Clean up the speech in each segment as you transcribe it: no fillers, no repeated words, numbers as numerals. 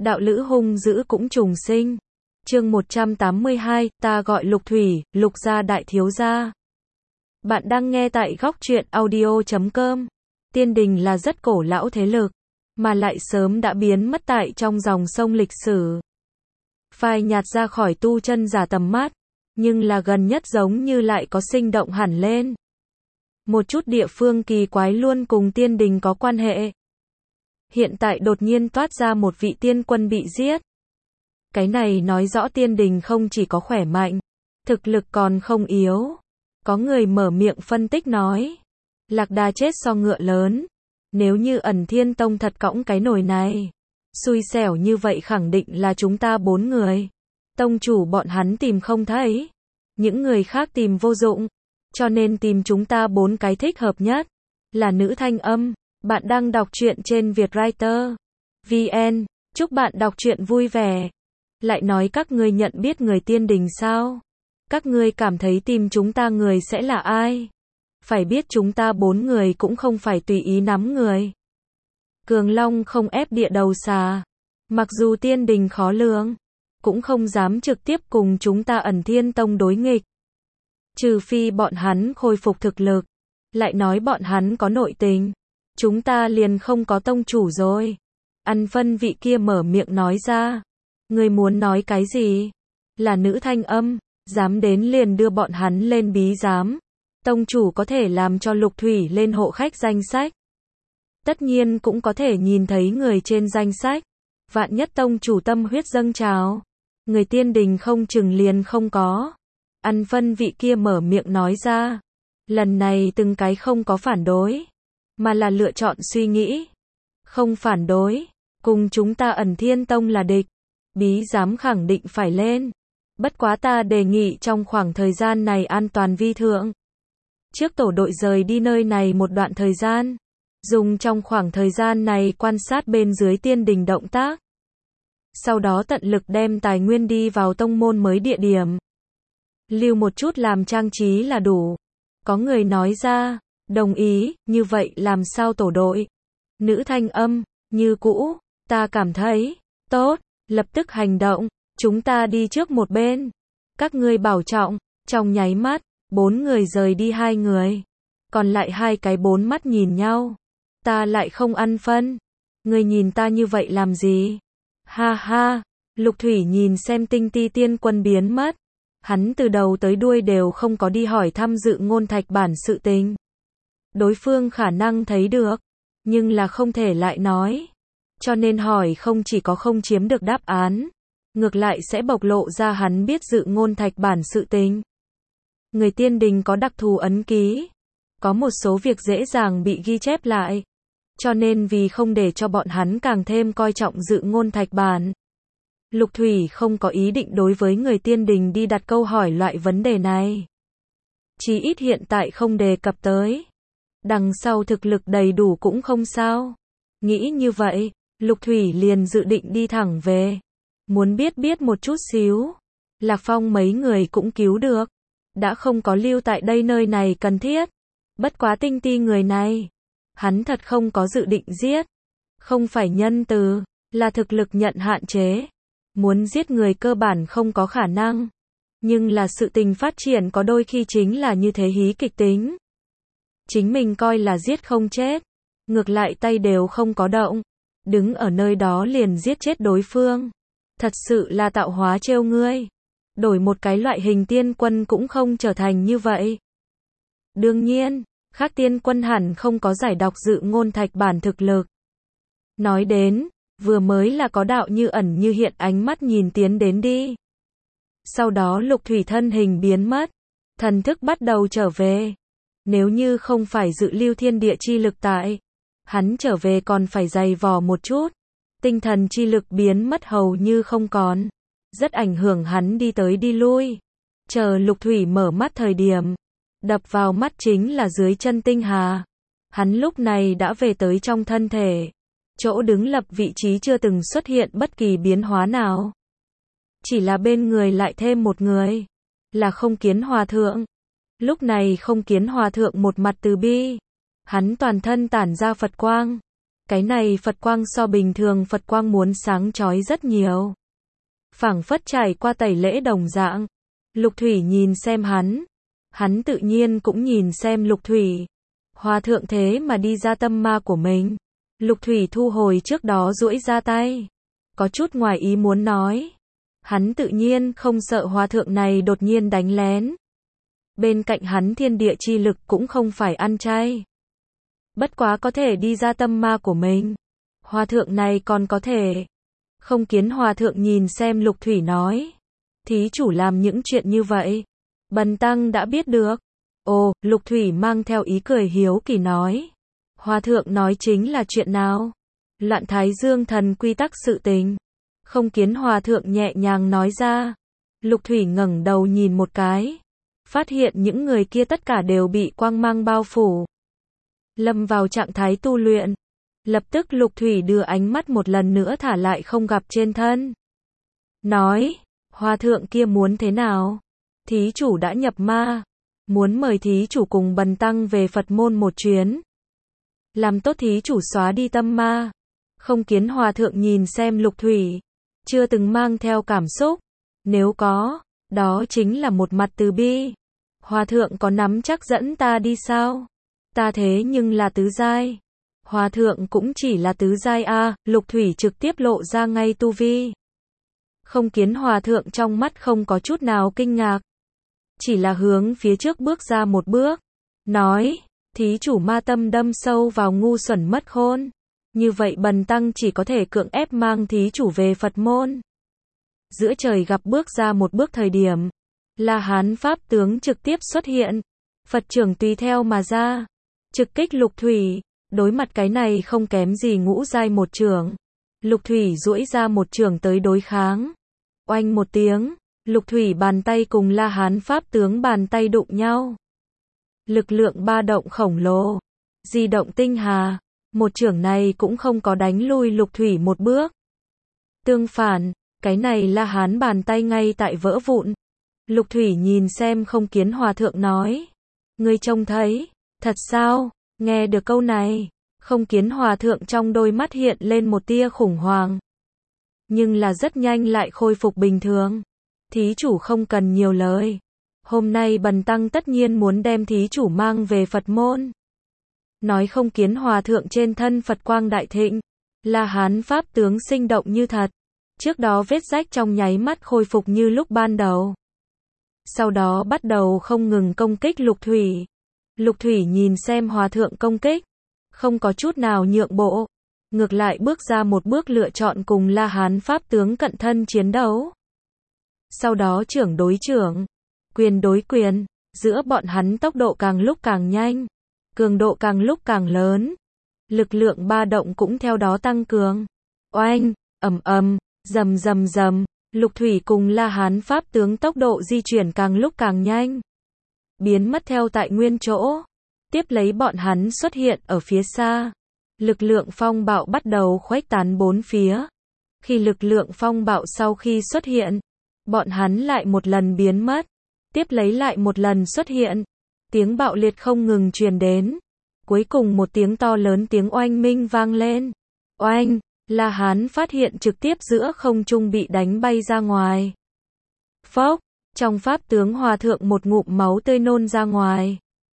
đạo lữ hung dữ cũng trùng sinh. Chương 182, ta gọi Lục Thủy, Lục gia đại thiếu gia. Bạn đang nghe tại góc truyện audio.com. Tiên Đình là rất cổ lão thế lực, mà lại sớm đã biến mất tại trong dòng sông lịch sử. Phai nhạt ra khỏi tu chân giả tầm mắt, nhưng là gần nhất giống như lại có sinh động hẳn lên. Một chút địa phương kỳ quái luôn cùng Tiên Đình có quan hệ. Hiện tại đột nhiên toát ra một vị tiên quân bị giết. Cái này nói rõ Tiên Đình không chỉ có khỏe mạnh, thực lực còn không yếu. Có người mở miệng phân tích nói, Lạc Đà chết so ngựa lớn. Nếu như Ẩn Thiên Tông thật cõng cái nồi này, xui xẻo như vậy khẳng định là chúng ta 4 người. Tông chủ bọn hắn tìm không thấy, những người khác tìm vô dụng, cho nên tìm chúng ta 4 cái thích hợp nhất, là nữ thanh âm. Bạn đang đọc truyện trên Vietwriter VN, chúc bạn đọc truyện vui vẻ. Lại nói các ngươi nhận biết người Tiên Đình sao? Các ngươi cảm thấy tìm chúng ta người sẽ là ai? Phải biết chúng ta 4 người cũng không phải tùy ý nắm người. Cường Long không ép địa đầu xà. Mặc dù Tiên Đình khó lường, cũng không dám trực tiếp cùng chúng ta Ẩn Thiên Tông đối nghịch. Trừ phi bọn hắn khôi phục thực lực. Lại nói bọn hắn có nội tình, chúng ta liền không có tông chủ rồi. Ăn phân vị kia mở miệng nói ra. Người muốn nói cái gì? Là nữ thanh âm, dám đến liền đưa bọn hắn lên bí giám. Tông chủ có thể làm cho Lục Thủy lên hộ khách danh sách. Tất nhiên cũng có thể nhìn thấy người trên danh sách. Vạn nhất tông chủ tâm huyết dâng trào, người Tiên Đình không chừng liền không có. Ăn phân vị kia mở miệng nói ra. Lần này từng cái không có phản đối, mà là lựa chọn suy nghĩ. Không phản đối, cùng chúng ta Ẩn Thiên Tông là địch. Bí giám khẳng định phải lên. Bất quá ta đề nghị trong khoảng thời gian này an toàn vi thượng. Trước tổ đội rời đi nơi này một đoạn thời gian. Dùng trong khoảng thời gian này quan sát bên dưới Tiên Đình động tác. Sau đó tận lực đem tài nguyên đi vào tông môn mới địa điểm. Lưu một chút làm trang trí là đủ. Có người nói ra, đồng ý, như vậy làm sao tổ đội? Nữ thanh âm, như cũ, ta cảm thấy, tốt, lập tức hành động, chúng ta đi trước một bên. Các ngươi bảo trọng, trong nháy mắt, 4 người rời đi 2 người. Còn lại 2 cái 4 mắt nhìn nhau. Ta lại không ăn phân. Ngươi nhìn ta như vậy làm gì? Ha ha, Lục Thủy nhìn xem Tinh Ti tiên quân biến mất. Hắn từ đầu tới đuôi đều không có đi hỏi thăm Dự Ngôn Thạch bản sự tình. Đối phương khả năng thấy được, nhưng là không thể lại nói. Cho nên hỏi không chỉ có không chiếm được đáp án, ngược lại sẽ bộc lộ ra hắn biết Dự Ngôn Thạch bản sự tình. Người Tiên Đình có đặc thù ấn ký, có một số việc dễ dàng bị ghi chép lại. Cho nên vì không để cho bọn hắn càng thêm coi trọng Dự Ngôn Thạch bản, Lục Thủy không có ý định đối với người Tiên Đình đi đặt câu hỏi loại vấn đề này. Chí ít hiện tại không đề cập tới. Đằng sau thực lực đầy đủ cũng không sao. Nghĩ như vậy, Lục Thủy liền dự định đi thẳng về. Muốn biết một chút xíu. Lạc Phong mấy người cũng cứu được. Đã không có lưu tại đây nơi này cần thiết. Bất quá Tinh Ti người này, hắn thật không có dự định giết. Không phải nhân từ, là thực lực nhận hạn chế. Muốn giết người cơ bản không có khả năng. Nhưng là sự tình phát triển có đôi khi chính là như thế hí kịch tính. Chính mình coi là giết không chết. Ngược lại tay đều không có động. Đứng ở nơi đó liền giết chết đối phương. Thật sự là tạo hóa trêu ngươi. Đổi một cái loại hình tiên quân cũng không trở thành như vậy. Đương nhiên, khác tiên quân hẳn không có giải đọc Dự Ngôn Thạch bản thực lực. Nói đến, vừa mới là có đạo như ẩn như hiện ánh mắt nhìn tiến đến đi. Sau đó Lục Thủy thân hình biến mất. Thần thức bắt đầu trở về. Nếu như không phải dự lưu thiên địa chi lực tại, hắn trở về còn phải dày vò một chút. Tinh thần chi lực biến mất hầu như không còn. Rất ảnh hưởng hắn đi tới đi lui. Chờ Lục Thủy mở mắt thời điểm, đập vào mắt chính là dưới chân tinh hà. Hắn lúc này đã về tới trong thân thể. Chỗ đứng lập vị trí chưa từng xuất hiện bất kỳ biến hóa nào. Chỉ là bên người lại thêm một người. Là Không Kiến Hòa Thượng. Lúc này Không Kiến Hòa Thượng một mặt từ bi. Hắn toàn thân tản ra Phật quang. Cái này Phật quang so bình thường Phật quang muốn sáng chói rất nhiều. Phảng phất trải qua tẩy lễ đồng dạng. Lục Thủy nhìn xem hắn tự nhiên cũng nhìn xem Lục Thủy. Hòa thượng thế mà đi ra tâm ma của mình. Lục Thủy thu hồi trước đó duỗi ra tay. Có chút ngoài ý muốn nói. Hắn tự nhiên không sợ hòa thượng này đột nhiên đánh lén. Bên cạnh hắn thiên địa chi lực cũng không phải ăn chay. Bất quá có thể đi ra tâm ma của mình. Hòa thượng này còn có thể. Không Kiến hòa thượng nhìn xem Lục Thủy nói. Thí chủ làm những chuyện như vậy. Bần tăng đã biết được. Ồ, Lục Thủy mang theo ý cười hiếu kỳ nói. Hòa thượng nói chính là chuyện nào? Loạn Thái Dương thần quy tắc sự tình. Không Kiến hòa thượng nhẹ nhàng nói ra. Lục Thủy ngẩng đầu nhìn một cái. Phát hiện những người kia tất cả đều bị quang mang bao phủ. Lâm vào trạng thái tu luyện. Lập tức Lục Thủy đưa ánh mắt một lần nữa thả lại không gặp trên thân. Nói, hòa thượng kia muốn thế nào? Thí chủ đã nhập ma. Muốn mời thí chủ cùng bần tăng về Phật môn một chuyến. Làm tốt thí chủ xóa đi tâm ma. Không Kiến hòa thượng nhìn xem Lục Thủy. Chưa từng mang theo cảm xúc. Nếu có, đó chính là một mặt từ bi. Hòa thượng có nắm chắc dẫn ta đi sao? Ta thế nhưng là tứ giai. Hòa thượng cũng chỉ là tứ giai a. Lục Thủy trực tiếp lộ ra ngay tu vi. Không Kiến hòa thượng trong mắt không có chút nào kinh ngạc. Chỉ là hướng phía trước bước ra một bước. Nói, thí chủ ma tâm đâm sâu vào ngu xuẩn mất khôn. Như vậy bần tăng chỉ có thể cưỡng ép mang thí chủ về Phật môn. Giữa trời gặp bước ra một bước thời điểm. La Hán Pháp tướng trực tiếp xuất hiện. Phật trưởng tùy theo mà ra. Trực kích Lục Thủy. Đối mặt cái này không kém gì ngũ giai một trưởng. Lục Thủy duỗi ra một trưởng tới đối kháng. Oanh một tiếng. Lục Thủy bàn tay cùng La Hán Pháp tướng bàn tay đụng nhau. Lực lượng ba động khổng lồ. Di động tinh hà. Một trưởng này cũng không có đánh lui Lục Thủy một bước. Tương phản, cái này La Hán bàn tay ngay tại vỡ vụn. Lục Thủy nhìn xem Không Kiến hòa thượng nói. Ngươi trông thấy, thật sao? Nghe được câu này, Không Kiến hòa thượng trong đôi mắt hiện lên một tia khủng hoảng. Nhưng là rất nhanh lại khôi phục bình thường. Thí chủ không cần nhiều lời. Hôm nay bần tăng tất nhiên muốn đem thí chủ mang về Phật môn. Nói Không Kiến hòa thượng trên thân Phật quang đại thịnh. La Hán Pháp tướng sinh động như thật. Trước đó vết rách trong nháy mắt khôi phục như lúc ban đầu. Sau đó bắt đầu không ngừng công kích Lục Thủy. Lục Thủy nhìn xem hòa thượng công kích. Không có chút nào nhượng bộ. Ngược lại bước ra một bước lựa chọn cùng La Hán Pháp tướng cận thân chiến đấu. Sau đó trưởng đối trưởng. Quyền đối quyền. Giữa bọn hắn tốc độ càng lúc càng nhanh. Cường độ càng lúc càng lớn. Lực lượng ba động cũng theo đó tăng cường. Oanh, ầm ầm, rầm rầm rầm. Lục Thủy cùng La Hán Pháp tướng tốc độ di chuyển càng lúc càng nhanh. Biến mất theo tại nguyên chỗ. Tiếp lấy bọn hắn xuất hiện ở phía xa. Lực lượng phong bạo bắt đầu khuếch tán bốn phía. Khi lực lượng phong bạo sau khi xuất hiện, bọn hắn lại một lần biến mất. Tiếp lấy lại một lần xuất hiện. Tiếng bạo liệt không ngừng truyền đến. Cuối cùng một tiếng to lớn tiếng oanh minh vang lên. Oanh, La Hán phát hiện trực tiếp giữa không trung bị đánh bay ra ngoài. Phốc, trong pháp tướng hòa thượng một ngụm máu tươi nôn ra ngoài.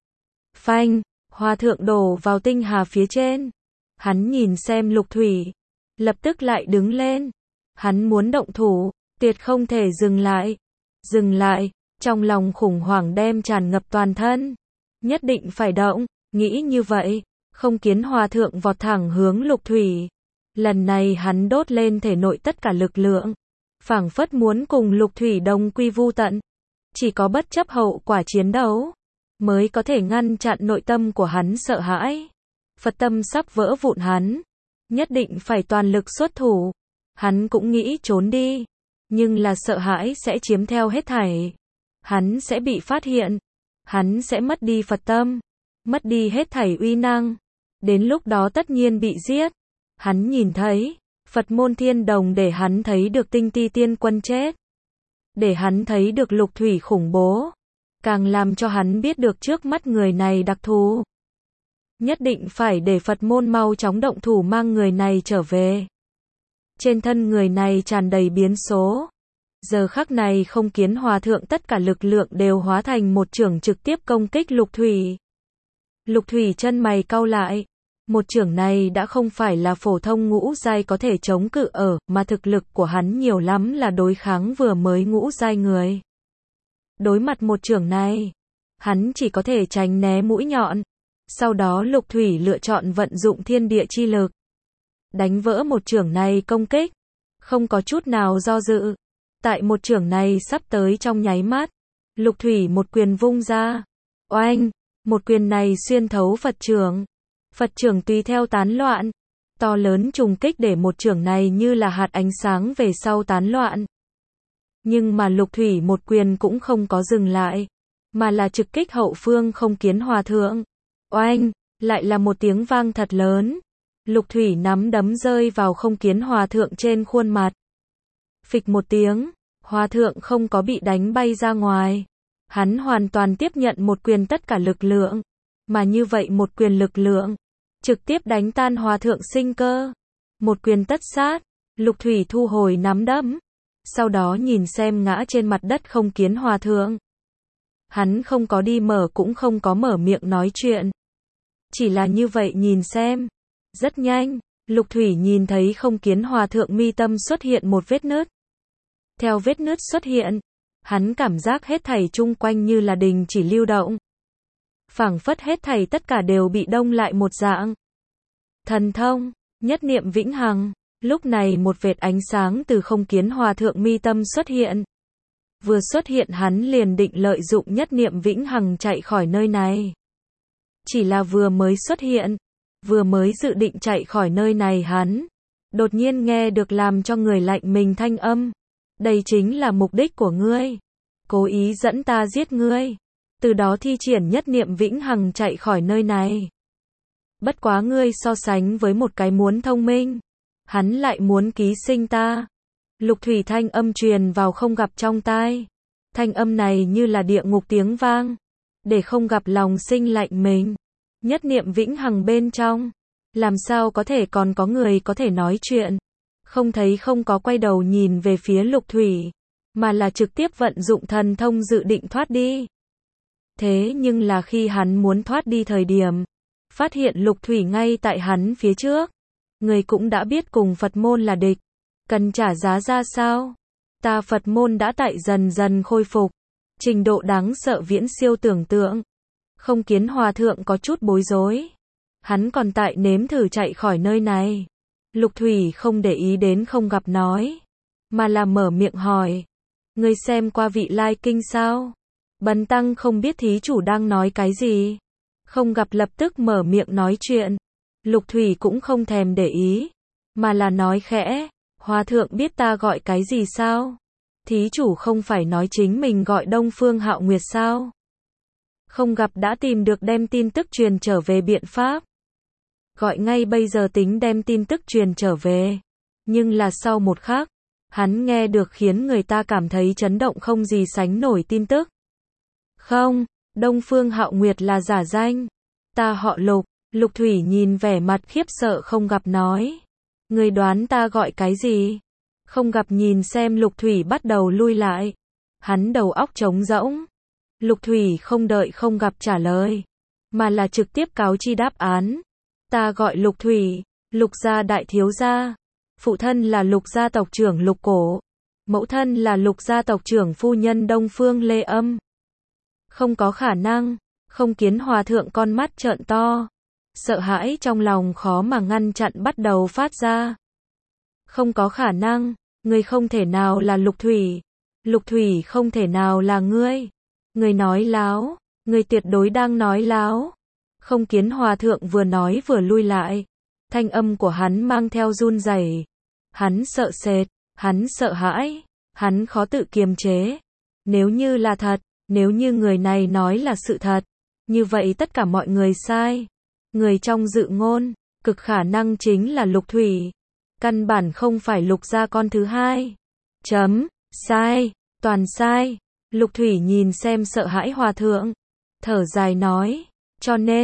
Phanh, hòa thượng đổ vào tinh hà phía trên. Hắn nhìn xem Lục Thủy. Lập tức lại đứng lên. Hắn muốn động thủ, tuyệt không thể dừng lại. Dừng lại, trong lòng khủng hoảng đem tràn ngập toàn thân. Nhất định phải động, nghĩ như vậy. Không Kiến hòa thượng vọt thẳng hướng Lục Thủy. Lần này hắn đốt lên thể nội tất cả lực lượng. Phảng phất muốn cùng Lục Thủy đồng quy vu tận. Chỉ có bất chấp hậu quả chiến đấu, mới có thể ngăn chặn nội tâm của hắn sợ hãi. Phật tâm sắp vỡ vụn hắn. Nhất định phải toàn lực xuất thủ. Hắn cũng nghĩ trốn đi. Nhưng là sợ hãi sẽ chiếm theo hết thảy. Hắn sẽ bị phát hiện. Hắn sẽ mất đi Phật tâm. Mất đi hết thảy uy năng. Đến lúc đó tất nhiên bị giết. Hắn nhìn thấy. Phật môn thiên đồng để hắn thấy được tinh ti tiên quân chết. Để hắn thấy được Lục Thủy khủng bố. Càng làm cho hắn biết được trước mắt người này đặc thù. Nhất định phải để Phật môn mau chóng động thủ mang người này trở về. Trên thân người này tràn đầy biến số. Giờ khắc này Không Kiến Hòa Thượng tất cả lực lượng đều hóa thành một chưởng trực tiếp công kích Lục Thủy. Lục Thủy chân mày cau lại. Một chưởng này đã không phải là phổ thông ngũ giai có thể chống cự ở, mà thực lực của hắn nhiều lắm là đối kháng vừa mới ngũ giai người. Đối mặt một chưởng này, hắn chỉ có thể tránh né mũi nhọn. Sau đó Lục Thủy lựa chọn vận dụng thiên địa chi lực. Đánh vỡ một chưởng này công kích. Không có chút nào do dự. Tại một chưởng này sắp tới trong nháy mắt. Lục Thủy một quyền vung ra. Oanh! Một quyền này xuyên thấu Phật chưởng. Phật chưởng tùy theo tán loạn. To lớn trùng kích để một chưởng này như là hạt ánh sáng về sau tán loạn. Nhưng mà Lục Thủy một quyền cũng không có dừng lại. Mà là trực kích hậu phương Không Kiến Hòa Thượng. Oanh! Lại là một tiếng vang thật lớn. Lục Thủy nắm đấm rơi vào Không Kiến Hòa Thượng trên khuôn mặt. Phịch một tiếng, Hòa Thượng không có bị đánh bay ra ngoài. Hắn hoàn toàn tiếp nhận một quyền tất cả lực lượng. Mà như vậy một quyền lực lượng, trực tiếp đánh tan Hòa Thượng sinh cơ. Một quyền tất sát, Lục Thủy thu hồi nắm đấm. Sau đó nhìn xem ngã trên mặt đất Không Kiến Hòa Thượng. Hắn không có đi mở cũng không có mở miệng nói chuyện. Chỉ là như vậy nhìn xem. Rất nhanh, Lục Thủy nhìn thấy Không Kiến Hòa Thượng mi tâm xuất hiện một vết nứt. Theo vết nứt xuất hiện, hắn cảm giác hết thảy chung quanh như là đình chỉ lưu động. Phảng phất hết thảy tất cả đều bị đông lại một dạng. Thần thông, nhất niệm vĩnh hằng. Lúc này một vệt ánh sáng từ Không Kiến Hòa Thượng mi tâm xuất hiện. Vừa xuất hiện hắn liền định lợi dụng nhất niệm vĩnh hằng chạy khỏi nơi này. Chỉ là vừa mới xuất hiện, vừa mới dự định chạy khỏi nơi này hắn, đột nhiên nghe được làm cho người lạnh mình thanh âm. Đây chính là mục đích của ngươi. Cố ý dẫn ta giết ngươi. Từ đó thi triển nhất niệm vĩnh hằng chạy khỏi nơi này. Bất quá ngươi so sánh với một cái muốn thông minh. Hắn lại muốn ký sinh ta. Lục Thủy thanh âm truyền vào Không Gặp trong tai. Thanh âm này như là địa ngục tiếng vang. Để Không Gặp lòng sinh lạnh mình. Nhất niệm vĩnh hằng bên trong. Làm sao có thể còn có người có thể nói chuyện. Không thấy không có quay đầu nhìn về phía Lục Thủy. Mà là trực tiếp vận dụng thần thông dự định thoát đi. Thế nhưng là khi hắn muốn thoát đi thời điểm. Phát hiện Lục Thủy ngay tại hắn phía trước. Người cũng đã biết cùng Phật môn là địch. Cần trả giá ra sao? Ta Phật môn đã tại dần dần khôi phục. Trình độ đáng sợ viễn siêu tưởng tượng. Không Kiến Hòa Thượng có chút bối rối. Hắn còn tại nếm thử chạy khỏi nơi này. Lục Thủy không để ý đến Không Gặp nói. Mà là mở miệng hỏi. Ngươi xem qua vị lai kinh sao? Bần tăng không biết thí chủ đang nói cái gì. Không Gặp lập tức mở miệng nói chuyện. Lục Thủy cũng không thèm để ý. Mà là nói khẽ. Hòa Thượng biết ta gọi cái gì sao? Thí chủ không phải nói chính mình gọi Đông Phương Hạo Nguyệt sao? Không Gặp đã tìm được đem tin tức truyền trở về biện pháp. Gọi ngay bây giờ tính đem tin tức truyền trở về. Nhưng là sau một khắc, hắn nghe được khiến người ta cảm thấy chấn động không gì sánh nổi tin tức. Không, Đông Phương Hạo Nguyệt là giả danh. Ta họ Lục. Lục Thủy nhìn vẻ mặt khiếp sợ Không Gặp nói. Người đoán ta gọi cái gì? Không Gặp nhìn xem Lục Thủy bắt đầu lui lại. Hắn đầu óc trống rỗng. Lục Thủy không đợi Không Gặp trả lời. Mà là trực tiếp cáo chi đáp án. Ta gọi Lục Thủy, Lục gia đại thiếu gia. Phụ thân là Lục gia tộc trưởng Lục Cổ. Mẫu thân là Lục gia tộc trưởng phu nhân Đông Phương Lê Âm. Không có khả năng. Không Kiến Hòa Thượng con mắt trợn to. Sợ hãi trong lòng khó mà ngăn chặn bắt đầu phát ra. Không có khả năng. Ngươi không thể nào là Lục Thủy. Lục Thủy không thể nào là ngươi. Ngươi nói láo. Ngươi tuyệt đối đang nói láo. Không Kiến Hòa Thượng vừa nói vừa lui lại. Thanh âm của hắn mang theo run rẩy. Hắn sợ sệt. Hắn sợ hãi. Hắn khó tự kiềm chế. Nếu như là thật. Nếu như người này nói là sự thật. Như vậy tất cả mọi người sai. Người trong dự ngôn. Cực khả năng chính là Lục Thủy. Căn bản không phải Lục gia con thứ hai. Sai. Toàn sai. Lục Thủy nhìn xem sợ hãi Hòa Thượng. Thở dài nói. Cho nên,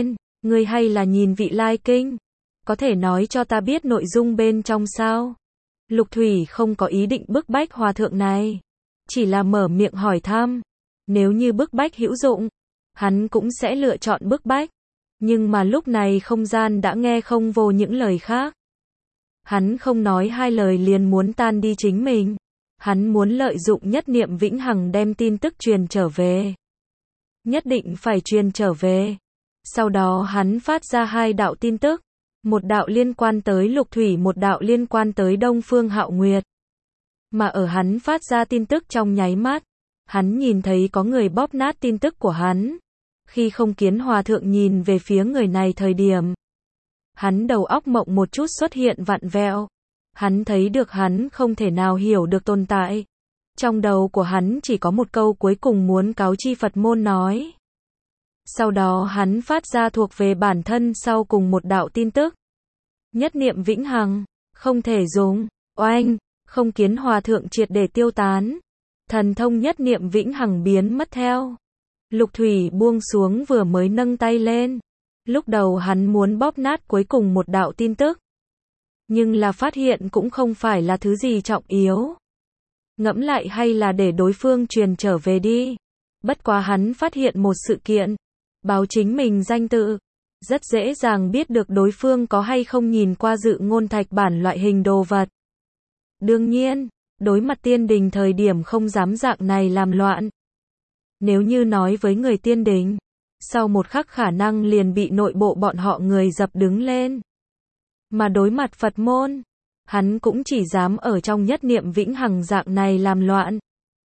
Ngươi hay là nhìn vị lai kinh? Có thể nói cho ta biết nội dung bên trong sao? Lục Thủy không có ý định bức bách hòa thượng này. Chỉ là mở miệng hỏi thăm. Nếu như bức bách hữu dụng, hắn cũng sẽ lựa chọn bức bách. Nhưng mà lúc này không gian đã nghe không vô những lời khác. Hắn không nói hai lời liền muốn tan đi chính mình. Hắn muốn lợi dụng nhất niệm vĩnh hằng đem tin tức truyền trở về. Nhất định phải truyền trở về. Sau đó hắn phát ra 2 đạo tin tức. Một đạo liên quan tới Lục Thủy, một đạo liên quan tới Đông Phương Hạo Nguyệt. Mà ở hắn phát ra tin tức trong nháy mắt, hắn nhìn thấy có người bóp nát tin tức của hắn. Khi Không Kiến Hòa Thượng nhìn về phía người này thời điểm, hắn đầu óc mộng một chút xuất hiện vặn vẹo. Hắn thấy được hắn không thể nào hiểu được tồn tại. Trong đầu của hắn chỉ có một câu cuối cùng muốn cáo chi Phật môn nói. Sau đó hắn phát ra thuộc về bản thân sau cùng một đạo tin tức. Nhất niệm vĩnh hằng, không thể dùng. Oanh, Không Kiến Hòa Thượng triệt để tiêu tán. Thần thông nhất niệm vĩnh hằng biến mất theo. Lục Thủy buông xuống vừa mới nâng tay lên. Lúc đầu hắn muốn bóp nát cuối cùng một đạo tin tức. Nhưng là phát hiện cũng không phải là thứ gì trọng yếu. Ngẫm lại hay là để đối phương truyền trở về đi. Bất quá hắn phát hiện một sự kiện. Báo chính mình danh tự. Rất dễ dàng biết được đối phương có hay không nhìn qua dự ngôn thạch bản loại hình đồ vật. Đương nhiên, đối mặt tiên đình thời điểm không dám dạng này làm loạn. Nếu như nói với người tiên đình, sau một khắc khả năng liền bị nội bộ bọn họ người dập đứng lên. Mà đối mặt Phật môn, hắn cũng chỉ dám ở trong nhất niệm vĩnh hằng dạng này làm loạn.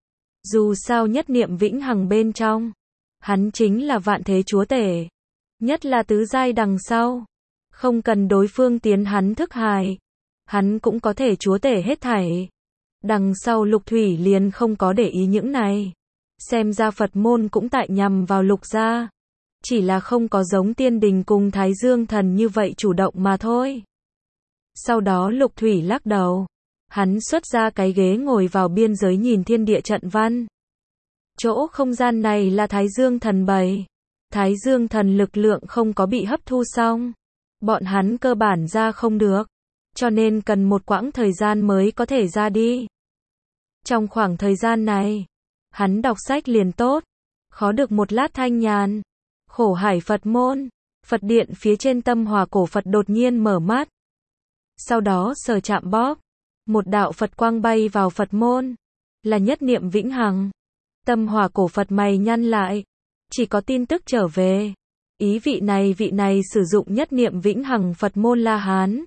Dù sao nhất niệm vĩnh hằng bên trong, hắn chính là vạn thế chúa tể. Nhất là tứ giai đằng sau. Không cần đối phương tiến hắn thức hài. Hắn cũng có thể chúa tể hết thảy. Đằng sau Lục Thủy liền không có để ý những này. Xem ra Phật môn cũng tại nhằm vào Lục gia. Chỉ là không có giống tiên đình cùng Thái Dương thần như vậy chủ động mà thôi. Sau đó Lục Thủy lắc đầu. Hắn xuất ra cái ghế ngồi vào biên giới nhìn thiên địa trận văn. Chỗ không gian này là Thái Dương thần bày. Thái Dương thần lực lượng không có bị hấp thu xong. Bọn hắn cơ bản ra không được. Cho nên cần một quãng thời gian mới có thể ra đi. Trong khoảng thời gian này, hắn đọc sách liền tốt. Khó được một lát thanh nhàn. Khổ hải Phật môn. Phật điện phía trên tâm hòa cổ Phật đột nhiên mở mắt. Sau đó sờ chạm bóp. Một đạo Phật quang bay vào Phật môn. Là nhất niệm vĩnh hằng. Tâm hòa cổ Phật mày nhăn lại. Chỉ có tin tức trở về. Ý vị này sử dụng nhất niệm vĩnh hằng Phật môn La Hán.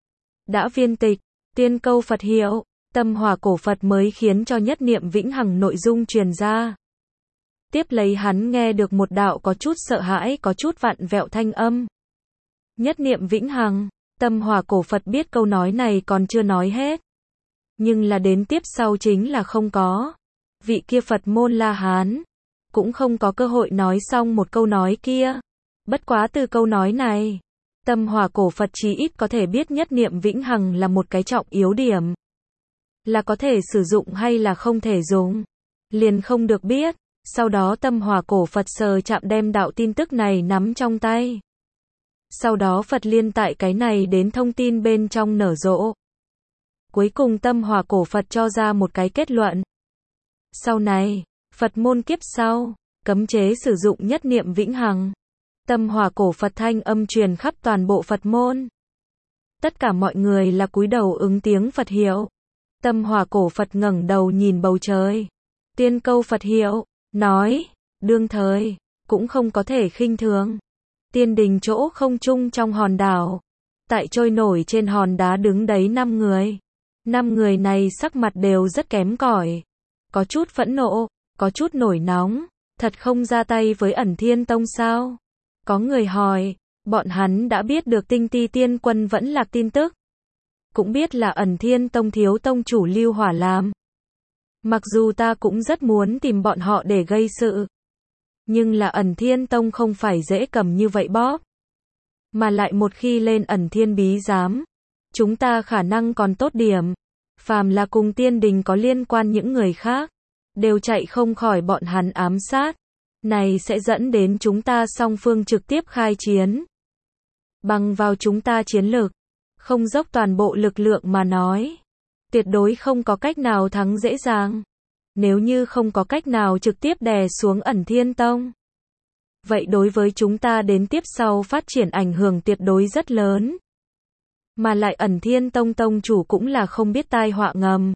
Đã viên tịch, tiên câu Phật hiệu, tâm hòa cổ Phật mới khiến cho nhất niệm vĩnh hằng nội dung truyền ra. Tiếp lấy hắn nghe được một đạo có chút sợ hãi, có chút vặn vẹo thanh âm. Nhất niệm vĩnh hằng, tâm hòa cổ Phật biết câu nói này còn chưa nói hết. Nhưng là đến tiếp sau chính là không có. Vị kia Phật môn La Hán cũng không có cơ hội nói xong một câu nói kia. Bất quá từ câu nói này, tâm hòa cổ Phật chí ít có thể biết nhất niệm vĩnh hằng là một cái trọng yếu điểm. Là có thể sử dụng hay là không thể dùng. Liền không được biết. Sau đó tâm hòa cổ Phật sờ chạm đem đạo tin tức này nắm trong tay. Sau đó Phật liên tại cái này đến thông tin bên trong nở rộ. Cuối cùng tâm hòa cổ Phật cho ra một cái kết luận. Sau này, Phật môn kiếp sau, cấm chế sử dụng nhất niệm vĩnh hằng. Tâm hòa cổ Phật thanh âm truyền khắp toàn bộ Phật môn. Tất cả mọi người là cúi đầu ứng tiếng Phật hiệu. Tâm hòa cổ Phật ngẩng đầu nhìn bầu trời. Tiên câu Phật hiệu, nói, đương thời, cũng không có thể khinh thường. Tiên đình chỗ không trung trong hòn đảo. Tại trôi nổi trên hòn đá đứng đấy 5 người. 5 người này sắc mặt đều rất kém cỏi. Có chút phẫn nộ, có chút nổi nóng. Thật không ra tay với Ẩn Thiên Tông sao? Có người hỏi, bọn hắn đã biết được Tinh Ti Tiên Quân vẫn lạc tin tức. Cũng biết là Ẩn Thiên Tông thiếu tông chủ Lưu Hỏa làm. Mặc dù ta cũng rất muốn tìm bọn họ để gây sự. Nhưng là Ẩn Thiên Tông không phải dễ cầm như vậy bóp. Mà lại một khi lên Ẩn Thiên bí giám, chúng ta khả năng còn tốt điểm. Phàm là cùng tiên đình có liên quan những người khác, đều chạy không khỏi bọn hắn ám sát. Này sẽ dẫn đến chúng ta song phương trực tiếp khai chiến. Bằng vào chúng ta chiến lực, không dốc toàn bộ lực lượng mà nói, tuyệt đối không có cách nào thắng dễ dàng. Nếu như không có cách nào trực tiếp đè xuống Ẩn Thiên Tông, vậy đối với chúng ta đến tiếp sau phát triển ảnh hưởng tuyệt đối rất lớn. Mà lại Ẩn Thiên Tông tông chủ cũng là không biết tai họa ngầm.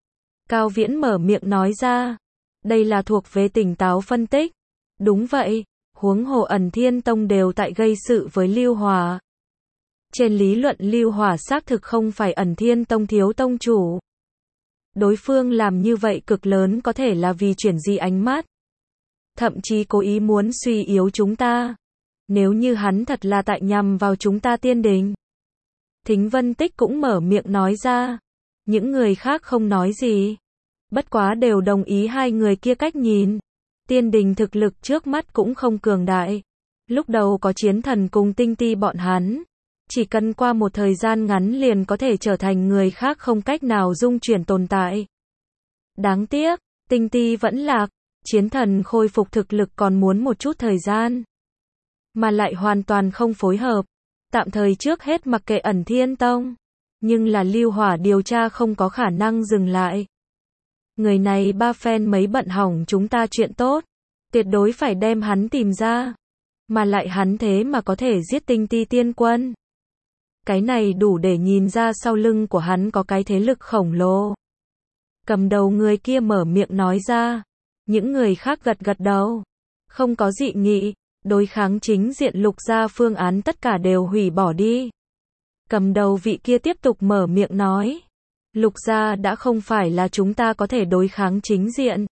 Cao Viễn mở miệng nói ra. Đây là thuộc về tỉnh táo phân tích. Đúng vậy, huống hồ Ẩn Thiên Tông đều tại gây sự với Lưu Hòa. Trên lý luận Lưu Hòa xác thực không phải Ẩn Thiên Tông thiếu tông chủ. Đối phương làm như vậy cực lớn có thể là vì chuyển di ánh mắt. Thậm chí cố ý muốn suy yếu chúng ta. Nếu như hắn thật là tại nhằm vào chúng ta Tiên Đình. Thính Vân Tích cũng mở miệng nói ra. Những người khác không nói gì. Bất quá đều đồng ý hai người kia cách nhìn. Tiên Đình thực lực trước mắt cũng không cường đại. Lúc đầu có chiến thần cùng tinh ti bọn hắn. Chỉ cần qua một thời gian ngắn liền có thể trở thành người khác không cách nào dung chuyển tồn tại. Đáng tiếc, tinh ti vẫn lạc. Chiến thần khôi phục thực lực còn muốn một chút thời gian. Mà lại hoàn toàn không phối hợp. Tạm thời trước hết mặc kệ Ẩn Thiên Tông. Nhưng là Lưu Hỏa điều tra không có khả năng dừng lại. Người này ba phen mấy bận hỏng chúng ta chuyện tốt. Tuyệt đối phải đem hắn tìm ra. Mà lại hắn thế mà có thể giết tinh ti tiên quân. Cái này đủ để nhìn ra sau lưng của hắn có cái thế lực khổng lồ. Cầm đầu người kia mở miệng nói ra. Những người khác gật gật đầu. Không có dị nghị. Đối kháng chính diện Lục gia phương án tất cả đều hủy bỏ đi. Cầm đầu vị kia tiếp tục mở miệng nói. Lục gia đã không phải là chúng ta có thể đối kháng chính diện.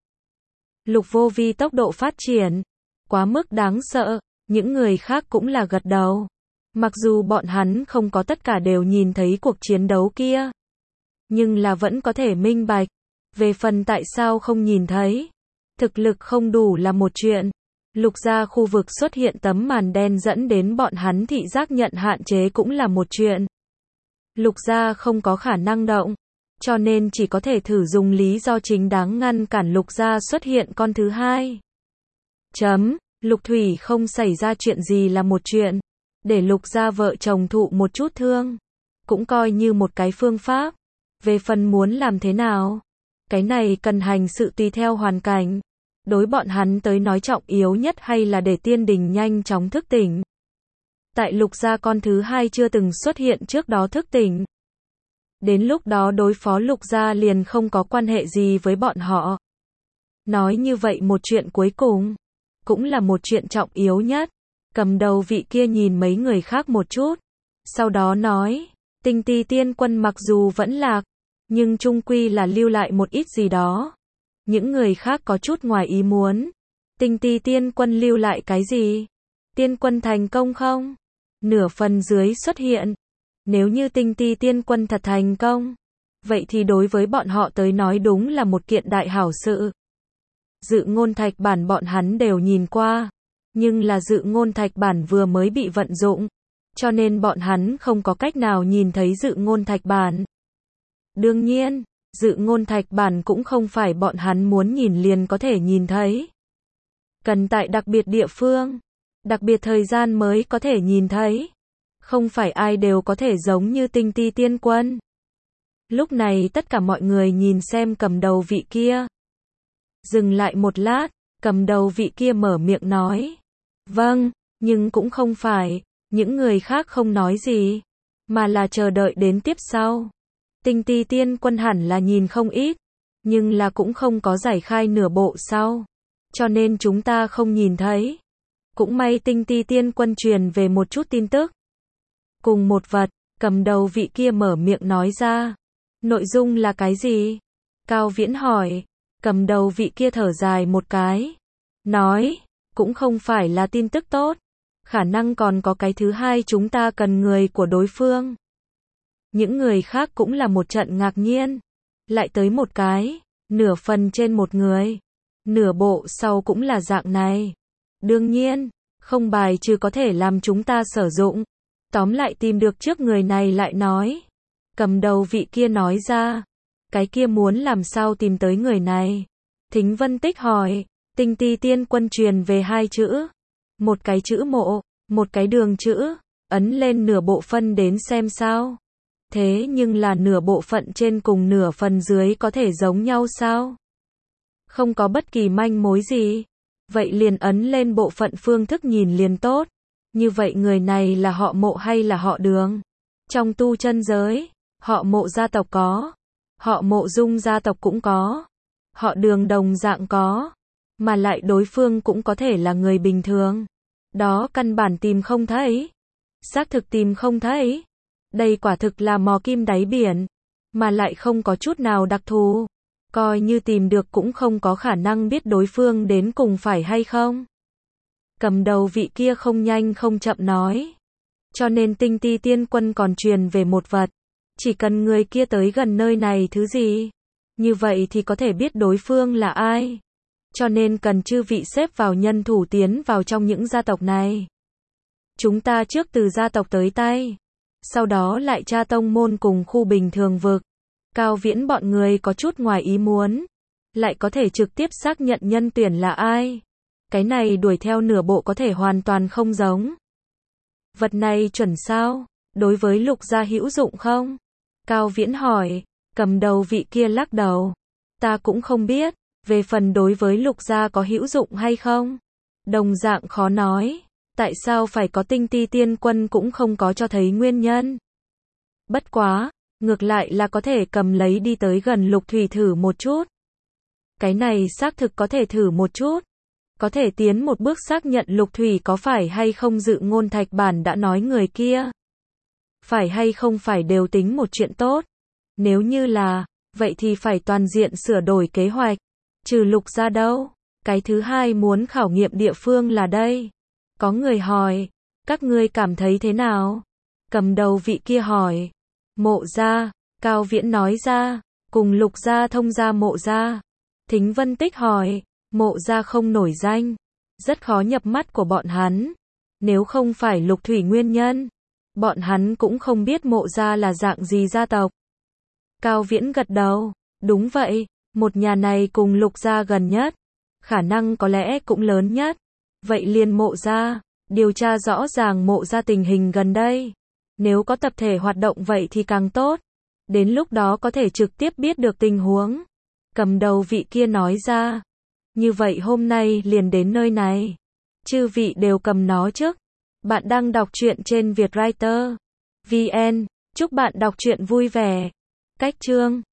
Lục Vô Vi tốc độ phát triển quá mức đáng sợ. Những người khác cũng là gật đầu. Mặc dù bọn hắn không có tất cả đều nhìn thấy cuộc chiến đấu kia. Nhưng là vẫn có thể minh bạch. Về phần tại sao không nhìn thấy. Thực lực không đủ là một chuyện. Lục gia khu vực xuất hiện tấm màn đen dẫn đến bọn hắn thị giác nhận hạn chế cũng là một chuyện. Lục gia không có khả năng động. Cho nên chỉ có thể thử dùng lý do chính đáng ngăn cản Lục gia xuất hiện con thứ hai. Lục Thủy không xảy ra chuyện gì là một chuyện. Để Lục gia vợ chồng thụ một chút thương. Cũng coi như một cái phương pháp. Về phần muốn làm thế nào? Cái này cần hành sự tùy theo hoàn cảnh. Đối bọn hắn tới nói trọng yếu nhất hay là để Tiên Đình nhanh chóng thức tỉnh. Tại Lục gia con thứ hai chưa từng xuất hiện trước đó thức tỉnh. Đến lúc đó đối phó Lục gia liền không có quan hệ gì với bọn họ. Nói như vậy một chuyện cuối cùng. Cũng là một chuyện trọng yếu nhất. Cầm đầu vị kia nhìn mấy người khác một chút. Sau đó nói. Tinh ti tiên quân mặc dù vẫn lạc. Nhưng chung quy là lưu lại một ít gì đó. Những người khác có chút ngoài ý muốn. Tinh ti tiên quân lưu lại cái gì? Tiên quân thành công không? Nửa phần dưới xuất hiện. Nếu như tinh ti tiên quân thật thành công. Vậy thì đối với bọn họ tới nói đúng là một kiện đại hảo sự. Dự ngôn thạch bản bọn hắn đều nhìn qua. Nhưng là dự ngôn thạch bản vừa mới bị vận dụng. Cho nên bọn hắn không có cách nào nhìn thấy dự ngôn thạch bản. Đương nhiên. Dự ngôn thạch bản cũng không phải bọn hắn muốn nhìn liền có thể nhìn thấy. Cần tại đặc biệt địa phương, đặc biệt thời gian mới có thể nhìn thấy. Không phải ai đều có thể giống như tinh ti tiên quân. Lúc này tất cả mọi người nhìn xem cầm đầu vị kia. Dừng lại một lát, cầm đầu vị kia mở miệng nói. Vâng, nhưng cũng không phải. Những người khác không nói gì, mà là chờ đợi đến tiếp sau. Tinh ti tiên quân hẳn là nhìn không ít, nhưng là cũng không có giải khai nửa bộ sau. Cho nên chúng ta không nhìn thấy. Cũng may tinh ti tiên quân truyền về một chút tin tức. Cùng một vật, cầm đầu vị kia mở miệng nói ra. Nội dung là cái gì? Cao Viễn hỏi. Cầm đầu vị kia thở dài một cái. Nói, cũng không phải là tin tức tốt. Khả năng còn có cái thứ hai chúng ta cần người của đối phương. Những người khác cũng là một trận ngạc nhiên. Lại tới một cái, nửa phần trên một người. Nửa bộ sau cũng là dạng này. Đương nhiên, không bài trừ có thể làm chúng ta sử dụng. Tóm lại tìm được trước người này lại nói. Cầm đầu vị kia nói ra. Cái kia muốn làm sao tìm tới người này? Thính Vân Tích hỏi. Tinh ti tiên quân truyền về hai chữ. Một cái chữ mộ, một cái đường chữ. ấn lên nửa bộ phân đến xem sao. Thế nhưng là nửa bộ phận trên cùng nửa phần dưới có thể giống nhau sao? Không có bất kỳ manh mối gì. Vậy liền ấn lên bộ phận phương thức nhìn liền tốt. Như vậy người này là họ Mộ hay là họ Đường? Trong tu chân giới, họ Mộ gia tộc có, họ Mộ Dung gia tộc cũng có, họ Đường đồng dạng có, mà lại đối phương cũng có thể là người bình thường. Đó căn bản tìm không thấy. Xác thực tìm không thấy. Đây quả thực là mò kim đáy biển, mà lại không có chút nào đặc thù. Coi như tìm được cũng không có khả năng biết đối phương đến cùng phải hay không. Cầm đầu vị kia không nhanh không chậm nói. Cho nên Tinh Ti Tiên Quân còn truyền về một vật. Chỉ cần người kia tới gần nơi này thứ gì, như vậy thì có thể biết đối phương là ai. Cho nên cần chư vị xếp vào nhân thủ tiến vào trong những gia tộc này. Chúng ta trước từ gia tộc tới tay, sau đó lại tra tông môn cùng khu bình thường vực. Cao Viễn bọn người có chút ngoài ý muốn, lại có thể trực tiếp xác nhận nhân tuyển là ai. Cái này đuổi theo nửa bộ có thể hoàn toàn không giống. Vật này chuẩn sao? Đối với Lục gia hữu dụng không? Cao Viễn hỏi. Cầm đầu vị kia lắc đầu. Ta cũng không biết. Về phần đối với Lục gia có hữu dụng hay không? Đồng dạng khó nói. Tại sao phải có Tinh Ti Tiên Quân cũng không có cho thấy nguyên nhân. Bất quá, ngược lại là có thể cầm lấy đi tới gần Lục Thủy thử một chút. Cái này xác thực có thể thử một chút. Có thể tiến một bước xác nhận Lục Thủy có phải hay không dự ngôn thạch bản đã nói người kia. Phải hay không phải đều tính một chuyện tốt. Nếu như là, vậy thì phải toàn diện sửa đổi kế hoạch. Trừ Lục gia đâu. Cái thứ hai muốn khảo nghiệm địa phương là đây. Có người hỏi, các ngươi cảm thấy thế nào? Cầm đầu vị kia hỏi. Mộ gia, Cao Viễn nói ra, cùng Lục gia thông gia Mộ gia. Thính Vân Tích hỏi, Mộ gia không nổi danh, rất khó nhập mắt của bọn hắn. Nếu không phải Lục Thủy nguyên nhân, bọn hắn cũng không biết Mộ gia là dạng gì gia tộc. Cao Viễn gật đầu, đúng vậy, một nhà này cùng Lục gia gần nhất, khả năng có lẽ cũng lớn nhất. Vậy liền Mộ gia, điều tra rõ ràng Mộ gia tình hình gần đây. Nếu có tập thể hoạt động vậy thì càng tốt. Đến lúc đó có thể trực tiếp biết được tình huống. Cầm đầu vị kia nói ra. Như vậy hôm nay liền đến nơi này. Chư vị đều cầm nó trước. Bạn đang đọc truyện trên Vietwriter VN. Chúc bạn đọc truyện vui vẻ. Cách chương